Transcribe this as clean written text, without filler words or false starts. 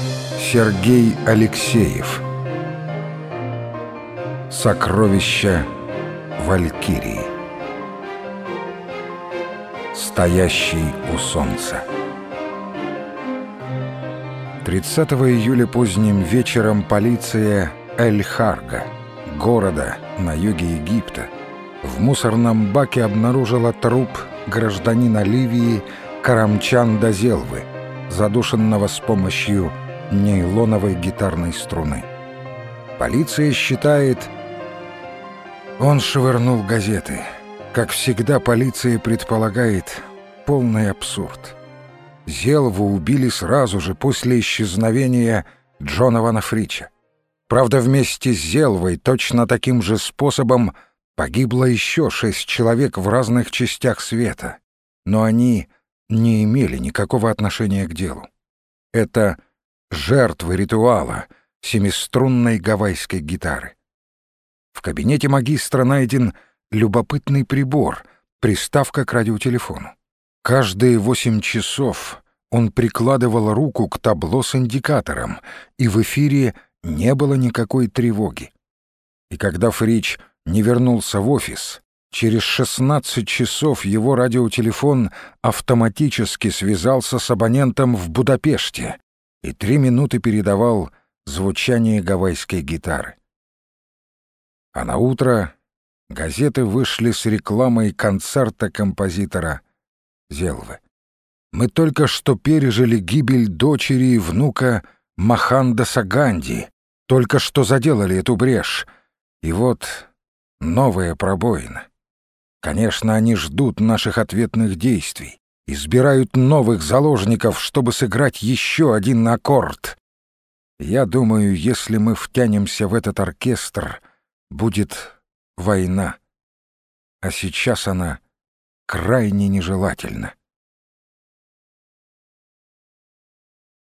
Сергей Алексеев. Сокровища Валькирии. Стоящий у солнца. 30 июля поздним вечером полиция Эль-Харга, города на юге Египта, в мусорном баке обнаружила труп гражданина Ливии Карамчанда Зелвы, задушенного с помощью нейлоновой гитарной струны. Полиция считает, он швырнул газеты. Как всегда, полиция предполагает полный абсурд. Зелву убили сразу же после исчезновения Джонована Фрича. Правда, вместе с Зелвой точно таким же способом погибло еще 6 человек в разных частях света, но они не имели никакого отношения к делу. Это жертвы ритуала семиструнной гавайской гитары. В кабинете магистра найден любопытный прибор, приставка к радиотелефону. Каждые 8 часов он прикладывал руку к табло с индикатором, и в эфире не было никакой тревоги. И когда Фрич не вернулся в офис, через 16 часов его радиотелефон автоматически связался с абонентом в Будапеште и 3 минуты передавал звучание гавайской гитары. А на утро газеты вышли с рекламой концерта композитора Зелвы. Мы только что пережили гибель дочери и внука Мохандаса Ганди, только что заделали эту брешь, и вот новая пробоина. Конечно, они ждут наших ответных действий, избирают новых заложников, чтобы сыграть еще один аккорд. Я думаю, если мы втянемся в этот оркестр, будет война. А сейчас она крайне нежелательна.